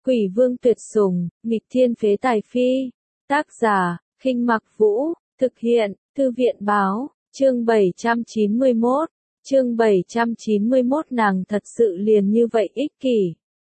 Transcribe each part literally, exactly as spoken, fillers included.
Quỷ vương tuyệt sủng, nghịch thiên phế tài phi. Tác giả, Khinh Mặc Vũ, thực hiện, Thư viện báo, chương bảy trăm chín mươi mốt. Chương bảy trăm chín mươi mốt nàng thật sự liền như vậy ích kỷ.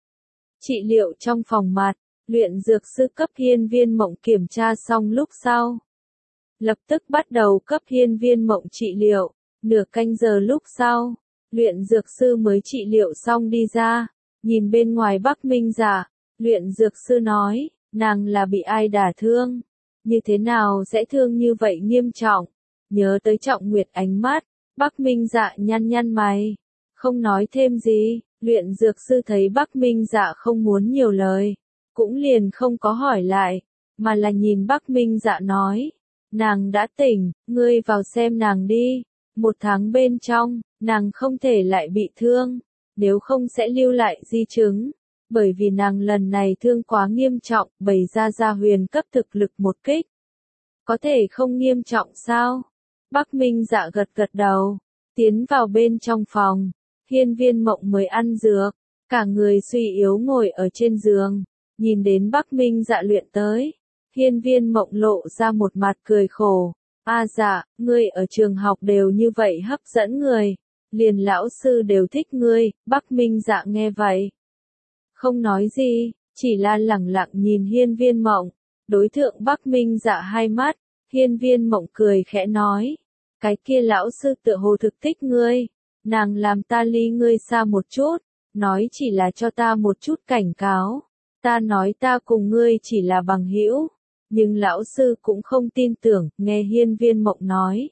Trị liệu trong phòng mặt, luyện dược sư cấp hiên viên mộng kiểm tra xong lúc sau. Lập tức bắt đầu cấp hiên viên mộng trị liệu, nửa canh giờ lúc sau, luyện dược sư mới trị liệu xong đi ra, nhìn bên ngoài Bắc Minh Dạ, luyện dược sư nói, nàng là bị ai đả thương, như thế nào sẽ thương như vậy nghiêm trọng, nhớ tới Trọng Nguyệt ánh mắt, Bắc Minh Dạ nhăn nhăn mày, không nói thêm gì, luyện dược sư thấy Bắc Minh Dạ không muốn nhiều lời, cũng liền không có hỏi lại, mà là nhìn Bắc Minh Dạ nói, nàng đã tỉnh, ngươi vào xem nàng đi, một tháng bên trong, nàng không thể lại bị thương, nếu không sẽ lưu lại di chứng, bởi vì nàng lần này thương quá nghiêm trọng, bày ra ra huyền cấp thực lực một kích. Có thể không nghiêm trọng sao? Bắc Minh Dạ gật gật đầu, tiến vào bên trong phòng, hiên viên mộng mới ăn dược, cả người suy yếu ngồi ở trên giường, nhìn đến Bắc Minh Dạ luyện tới, hiên viên mộng lộ ra một mặt cười khổ, a dạ, ngươi ở trường học đều như vậy hấp dẫn người, liền lão sư đều thích ngươi, Bắc Minh Dạ nghe vậy. Không nói gì, chỉ là lẳng lặng nhìn hiên viên mộng, đối thượng Bắc Minh Dạ hai mắt, hiên viên mộng cười khẽ nói, cái kia lão sư tựa hồ thực thích ngươi, nàng làm ta ly ngươi xa một chút, nói chỉ là cho ta một chút cảnh cáo, ta nói ta cùng ngươi chỉ là bằng hữu, nhưng lão sư cũng không tin tưởng, nghe hiên viên mộng nói.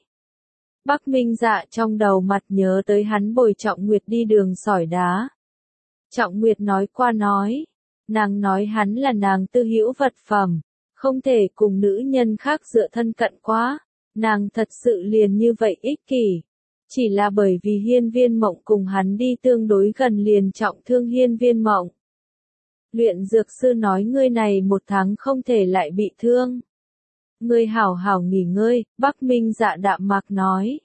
Bắc Minh Dạ trong đầu mặt nhớ tới hắn bồi Trọng Nguyệt đi đường sỏi đá. Trọng Nguyệt nói qua nói, nàng nói hắn là nàng tư hữu vật phẩm, không thể cùng nữ nhân khác dựa thân cận quá, nàng thật sự liền như vậy ích kỷ. Chỉ là bởi vì hiên viên mộng cùng hắn đi tương đối gần liền trọng thương hiên viên mộng. Luyện dược sư nói ngươi này một tháng không thể lại bị thương. Ngươi hảo hảo nghỉ ngơi, Bắc Minh Dạ đạm mạc nói.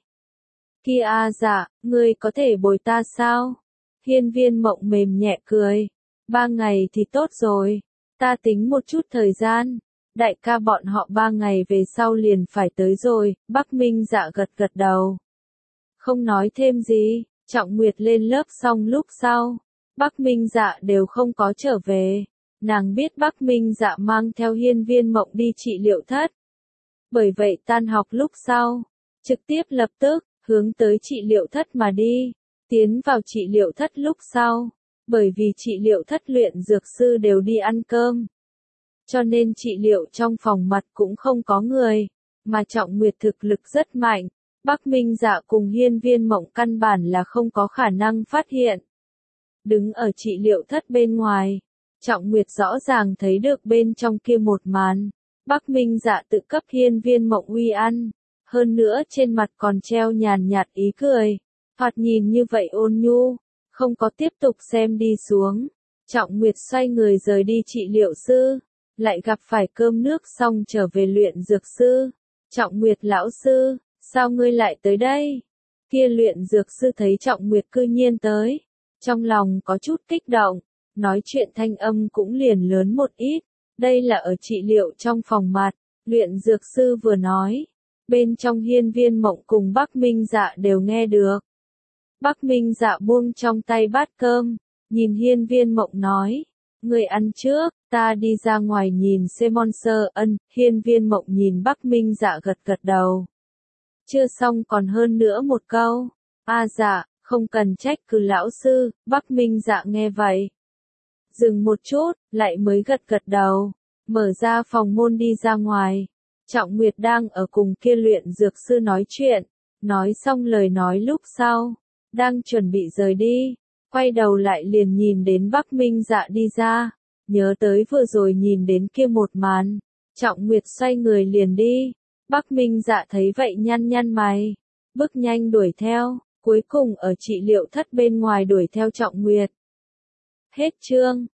Kia a dạ, ngươi có thể bồi ta sao? Hiên viên mộng mềm nhẹ cười. Ba ngày thì tốt rồi, ta tính một chút thời gian. Đại ca bọn họ ba ngày về sau liền phải tới rồi, Bắc Minh Dạ gật gật đầu. Không nói thêm gì, Trọng Nguyệt lên lớp xong lúc sau. Bắc Minh Dạ đều không có trở về. Nàng biết Bắc Minh Dạ mang theo hiên viên mộng đi trị liệu thất. Bởi vậy tan học lúc sau, trực tiếp lập tức, hướng tới trị liệu thất mà đi. Tiến vào trị liệu thất lúc sau, bởi vì trị liệu thất luyện dược sư đều đi ăn cơm. Cho nên trị liệu trong phòng mặt cũng không có người, mà Trọng Nguyệt thực lực rất mạnh. Bắc Minh Dạ cùng hiên viên mộng căn bản là không có khả năng phát hiện. Đứng ở trị liệu thất bên ngoài, Trọng Nguyệt rõ ràng thấy được bên trong kia một màn. Bắc Minh Dạ tự cấp hiên viên mộng uy ăn, hơn nữa trên mặt còn treo nhàn nhạt ý cười, thoạt nhìn như vậy ôn nhu, không có tiếp tục xem đi xuống. Trọng Nguyệt xoay người rời đi trị liệu sư, lại gặp phải cơm nước xong trở về luyện dược sư. Trọng Nguyệt lão sư, sao ngươi lại tới đây? Kia luyện dược sư thấy Trọng Nguyệt cư nhiên tới, trong lòng có chút kích động, nói chuyện thanh âm cũng liền lớn một ít. Đây là ở trị liệu trong phòng mặt, luyện dược sư vừa nói, bên trong hiên viên mộng cùng Bắc Minh Dạ đều nghe được. Bắc Minh Dạ buông trong tay bát cơm, nhìn hiên viên mộng nói, người ăn trước, ta đi ra ngoài nhìn Semon Sơ Ân, hiên viên mộng nhìn Bắc Minh Dạ gật gật đầu. Chưa xong còn hơn nữa một câu, a dạ, không cần trách cứ lão sư, Bắc Minh Dạ nghe vậy. Dừng một chút, lại mới gật gật đầu, mở ra phòng môn đi ra ngoài. Trọng Nguyệt đang ở cùng kia luyện dược sư nói chuyện, nói xong lời nói lúc sau, đang chuẩn bị rời đi, quay đầu lại liền nhìn đến Bắc Minh Dạ đi ra, nhớ tới vừa rồi nhìn đến kia một màn, Trọng Nguyệt xoay người liền đi, Bắc Minh Dạ thấy vậy nhăn nhăn mày, bước nhanh đuổi theo, cuối cùng ở trị liệu thất bên ngoài đuổi theo Trọng Nguyệt. Hết chương.